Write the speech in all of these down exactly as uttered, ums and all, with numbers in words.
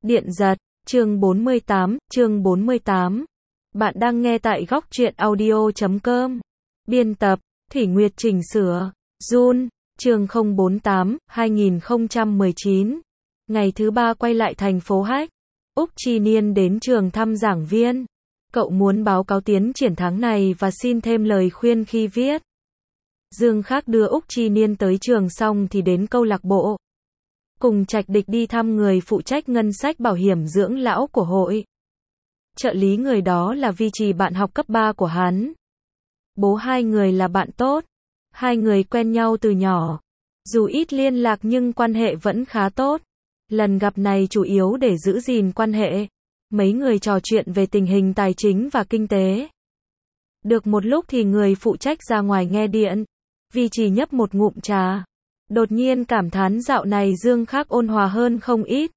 Điện giật, chương bốn mươi tám, chương bốn mươi tám. Bạn đang nghe tại góc truyện audio chấm com. Biên tập, Thủy Nguyệt chỉnh sửa, Jun, chương không bốn tám, hai nghìn không trăm mười chín. Ngày thứ ba quay lại thành phố Hách. Úc Chi Niên đến trường thăm giảng viên. Cậu muốn báo cáo tiến triển tháng này và xin thêm lời khuyên khi viết. Dương Khác đưa Úc Chi Niên tới trường xong thì đến câu lạc bộ. Cùng Trạch Địch đi thăm người phụ trách ngân sách bảo hiểm dưỡng lão của hội. Trợ lý người đó là Vi Trì, bạn học cấp ba của hắn. Bố hai người là bạn tốt. Hai người quen nhau từ nhỏ. Dù ít liên lạc nhưng quan hệ vẫn khá tốt. Lần gặp này chủ yếu để giữ gìn quan hệ. Mấy người trò chuyện về tình hình tài chính và kinh tế. Được một lúc thì người phụ trách ra ngoài nghe điện. Vi Trì nhấp một ngụm trà. Đột nhiên cảm thán dạo này Dương Khác ôn hòa hơn không ít.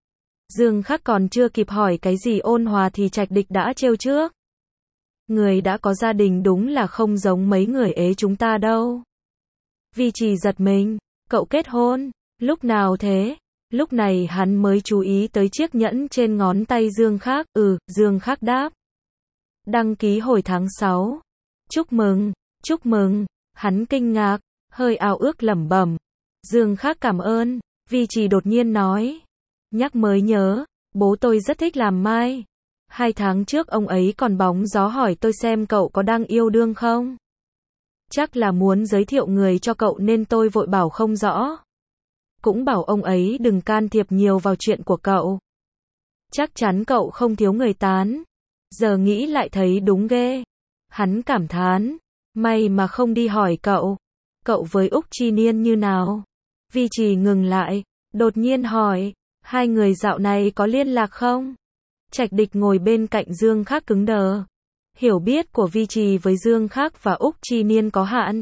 Dương Khác còn chưa kịp hỏi cái gì ôn hòa thì Trạch Địch đã trêu trước. Người đã có gia đình đúng là không giống mấy người ế chúng ta đâu. Vi Trì giật mình, cậu kết hôn, lúc nào thế? Lúc này hắn mới chú ý tới chiếc nhẫn trên ngón tay Dương Khác. Ừ, Dương Khác đáp. Đăng ký hồi tháng sáu. Chúc mừng, chúc mừng. Hắn kinh ngạc, hơi ao ước lẩm bẩm. Dương Khác cảm ơn. Vi Trì đột nhiên nói. Nhắc mới nhớ, bố tôi rất thích làm mai. Hai tháng trước ông ấy còn bóng gió hỏi tôi xem cậu có đang yêu đương không. Chắc là muốn giới thiệu người cho cậu nên tôi vội bảo không rõ. Cũng bảo ông ấy đừng can thiệp nhiều vào chuyện của cậu. Chắc chắn cậu không thiếu người tán. Giờ nghĩ lại thấy đúng ghê. Hắn cảm thán. May mà không đi hỏi cậu. Cậu với Úc Chi Niên như nào? Vi Trì ngừng lại, đột nhiên hỏi. Hai người dạo này có liên lạc không? Trạch Địch ngồi bên cạnh Dương Khác cứng đờ. Hiểu biết của Vi Trì với Dương Khác và Úc Chi Niên có hạn.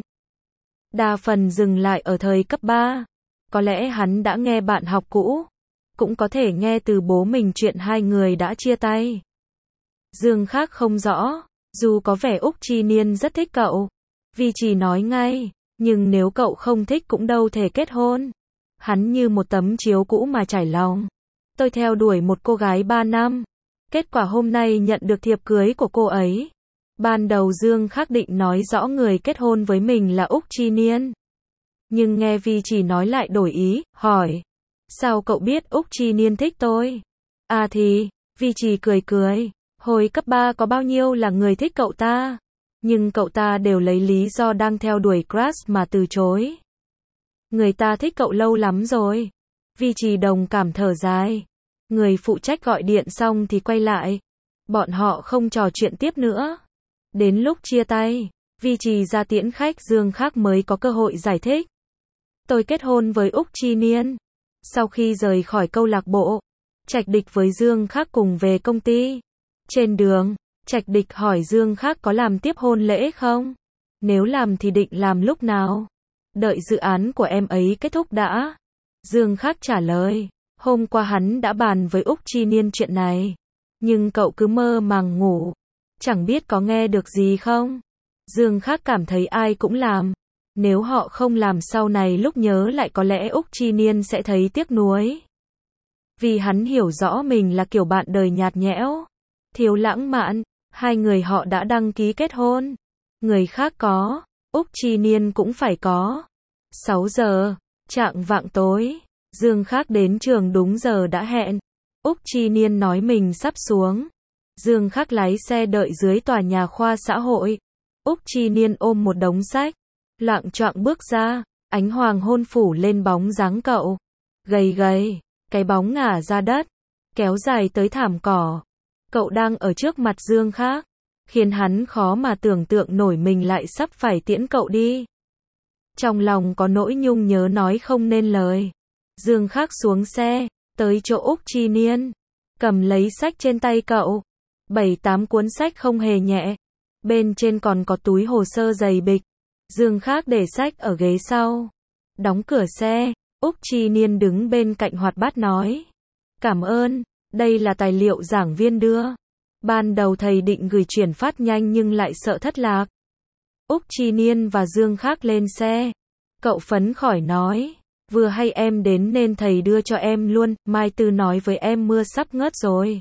Đa phần dừng lại ở thời cấp ba. Có lẽ hắn đã nghe bạn học cũ. Cũng có thể nghe từ bố mình chuyện hai người đã chia tay. Dương Khác không rõ. Dù có vẻ Úc Chi Niên rất thích cậu. Vi Trì nói ngay. Nhưng nếu cậu không thích cũng đâu thể kết hôn. Hắn như một tấm chiếu cũ mà trải lòng. Tôi theo đuổi một cô gái ba năm. Kết quả hôm nay nhận được thiệp cưới của cô ấy. Ban đầu Dương Khác định nói rõ người kết hôn với mình là Úc Chi Niên. Nhưng nghe Vi Trì nói lại đổi ý, hỏi. Sao cậu biết Úc Chi Niên thích tôi? À thì, Vi Trì cười cười. Hồi cấp ba có bao nhiêu là người thích cậu ta. Nhưng cậu ta đều lấy lý do đang theo đuổi crush mà từ chối. Người ta thích cậu lâu lắm rồi. Vi Trì đồng cảm thở dài. Người phụ trách gọi điện xong thì quay lại. Bọn họ không trò chuyện tiếp nữa. Đến lúc chia tay, Vi Trì ra tiễn khách, Dương Khác mới có cơ hội giải thích. Tôi kết hôn với Úc Chi Niên. Sau khi rời khỏi câu lạc bộ, Trạch Địch với Dương Khác cùng về công ty. Trên đường, Trạch Địch hỏi Dương Khác có làm tiếp hôn lễ không? Nếu làm thì định làm lúc nào? Đợi dự án của em ấy kết thúc đã. Dương Khác trả lời. Hôm qua hắn đã bàn với Úc Chi Niên chuyện này. Nhưng cậu cứ mơ màng ngủ. Chẳng biết có nghe được gì không? Dương Khác cảm thấy ai cũng làm. Nếu họ không làm sau này lúc nhớ lại có lẽ Úc Chi Niên sẽ thấy tiếc nuối. Vì hắn hiểu rõ mình là kiểu bạn đời nhạt nhẽo. Thiếu lãng mạn. Hai người họ đã đăng ký kết hôn. Người khác có. Úc Chi Niên cũng phải có. sáu giờ. Chạng vạng tối. Dương Khác đến trường đúng giờ đã hẹn. Úc Chi Niên nói mình sắp xuống. Dương Khác lái xe đợi dưới tòa nhà khoa xã hội. Úc Chi Niên ôm một đống sách. Loạng choạng bước ra. Ánh hoàng hôn phủ lên bóng dáng cậu. Gầy gầy. Cái bóng ngả ra đất. Kéo dài tới thảm cỏ. Cậu đang ở trước mặt Dương Khác. Khiến hắn khó mà tưởng tượng nổi mình lại sắp phải tiễn cậu đi. Trong lòng có nỗi nhung nhớ nói không nên lời. Dương Khác xuống xe, tới chỗ Úc Chi Niên. Cầm lấy sách trên tay cậu. Bảy tám cuốn sách không hề nhẹ. Bên trên còn có túi hồ sơ dày bịch. Dương Khác để sách ở ghế sau. Đóng cửa xe, Úc Chi Niên đứng bên cạnh hoạt bát nói. Cảm ơn, đây là tài liệu giảng viên đưa. Ban đầu thầy định gửi chuyển phát nhanh nhưng lại sợ thất lạc. Úc Chi Niên và Dương Khác lên xe. Cậu phấn khởi nói. Vừa hay em đến nên thầy đưa cho em luôn, Mai Tư nói với em mưa sắp ngớt rồi.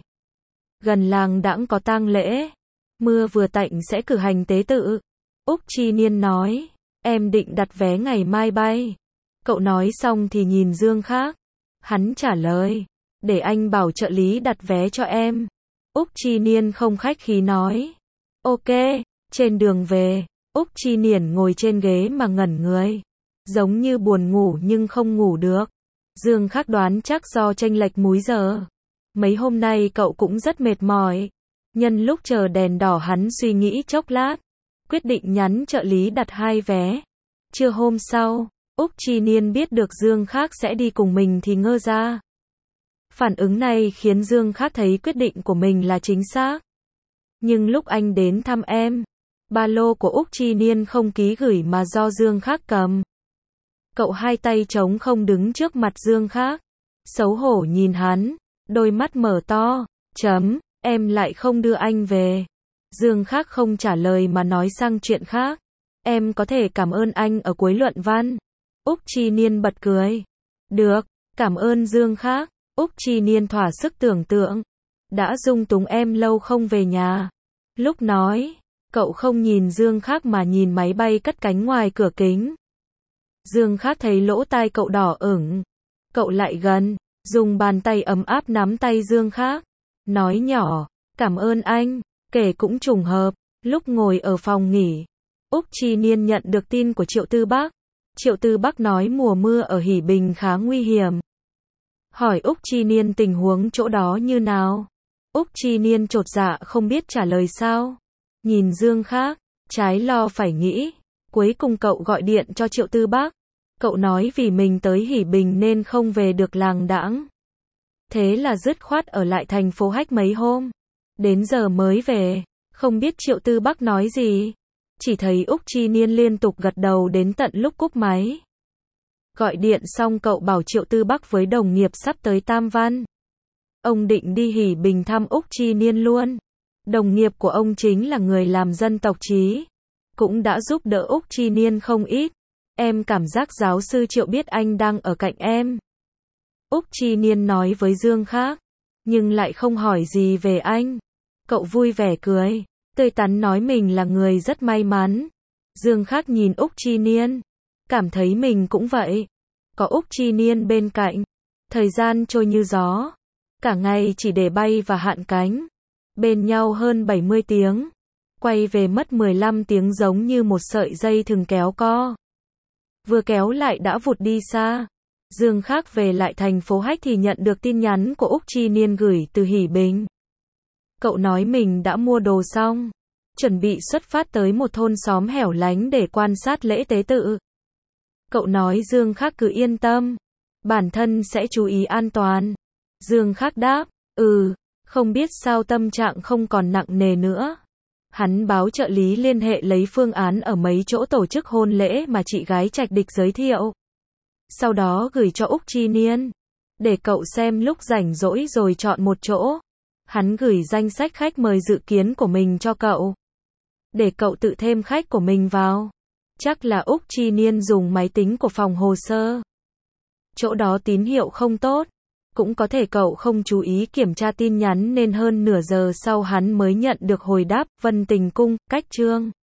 Gần làng đãng có tang lễ. Mưa vừa tạnh sẽ cử hành tế tự. Úc Chi Niên nói, em định đặt vé ngày mai bay. Cậu nói xong thì nhìn Dương Khác. Hắn trả lời, để anh bảo trợ lý đặt vé cho em. Úc Chi Niên không khách khí nói, ok. Trên đường về, Úc Chi Niên ngồi trên ghế mà ngẩn người. Giống như buồn ngủ nhưng không ngủ được. Dương Khác đoán chắc do chênh lệch múi giờ. Mấy hôm nay cậu cũng rất mệt mỏi. Nhân lúc chờ đèn đỏ hắn suy nghĩ chốc lát. Quyết định nhắn trợ lý đặt hai vé. Trưa hôm sau, Úc Chi Niên biết được Dương Khác sẽ đi cùng mình thì ngơ ra. Phản ứng này khiến Dương Khác thấy quyết định của mình là chính xác. Nhưng lúc anh đến thăm em, ba lô của Úc Chi Niên không ký gửi mà do Dương Khác cầm. Cậu hai tay trống không đứng trước mặt Dương Khác. Xấu hổ nhìn hắn, đôi mắt mở to, chấm, em lại không đưa anh về. Dương Khác không trả lời mà nói sang chuyện khác. Em có thể cảm ơn anh ở cuối luận văn. Úc Chi Niên bật cười. Được, cảm ơn Dương Khác. Úc Chi Niên thỏa sức tưởng tượng. Đã dung túng em lâu không về nhà. Lúc nói, cậu không nhìn Dương Khác mà nhìn máy bay cất cánh ngoài cửa kính. Dương Khác thấy lỗ tai cậu đỏ ửng. Cậu lại gần, dùng bàn tay ấm áp nắm tay Dương Khác. Nói nhỏ, cảm ơn anh. Kể cũng trùng hợp, lúc ngồi ở phòng nghỉ, Úc Chi Niên nhận được tin của Triệu Tư Bắc. Triệu Tư Bắc nói mùa mưa ở Hỷ Bình khá nguy hiểm. Hỏi Úc Chi Niên tình huống chỗ đó như nào. Úc Chi Niên chột dạ không biết trả lời sao. Nhìn Dương Khác, trái lo phải nghĩ. Cuối cùng cậu gọi điện cho Triệu Tư Bắc. Cậu nói vì mình tới Hỷ Bình nên không về được làng đãng. Thế là dứt khoát ở lại thành phố Hách mấy hôm. Đến giờ mới về, không biết Triệu Tư Bắc nói gì. Chỉ thấy Úc Chi Niên liên tục gật đầu đến tận lúc cúp máy. Gọi điện xong cậu bảo Triệu Tư Bắc với đồng nghiệp sắp tới Tam Văn. Ông định đi Hỷ Bình thăm Úc Chi Niên luôn. Đồng nghiệp của ông chính là người làm dân tộc trí. Cũng đã giúp đỡ Úc Chi Niên không ít. Em cảm giác giáo sư Triệu biết anh đang ở cạnh em. Úc Chi Niên nói với Dương Khác. Nhưng lại không hỏi gì về anh. Cậu vui vẻ cười, tươi tắn nói mình là người rất may mắn. Dương Khác nhìn Úc Chi Niên, cảm thấy mình cũng vậy. Có Úc Chi Niên bên cạnh, thời gian trôi như gió. Cả ngày chỉ để bay và hạ cánh. Bên nhau hơn bảy mươi tiếng. Quay về mất mười lăm tiếng giống như một sợi dây thừng kéo co. Vừa kéo lại đã vụt đi xa. Dương Khác về lại thành phố Hách thì nhận được tin nhắn của Úc Chi Niên gửi từ Hỷ Bình. Cậu nói mình đã mua đồ xong, chuẩn bị xuất phát tới một thôn xóm hẻo lánh để quan sát lễ tế tự. Cậu nói Dương Khác cứ yên tâm, bản thân sẽ chú ý an toàn. Dương Khác đáp, ừ, không biết sao tâm trạng không còn nặng nề nữa. Hắn báo trợ lý liên hệ lấy phương án ở mấy chỗ tổ chức hôn lễ mà chị gái Trạch Địch giới thiệu. Sau đó gửi cho Úc Chi Niên, để cậu xem lúc rảnh rỗi rồi chọn một chỗ. Hắn gửi danh sách khách mời dự kiến của mình cho cậu, để cậu tự thêm khách của mình vào. Chắc là Úc Chi Niên dùng máy tính của phòng hồ sơ. Chỗ đó tín hiệu không tốt. Cũng có thể cậu không chú ý kiểm tra tin nhắn nên hơn nửa giờ sau hắn mới nhận được hồi đáp, Vân Tình Cung, Cách Trương.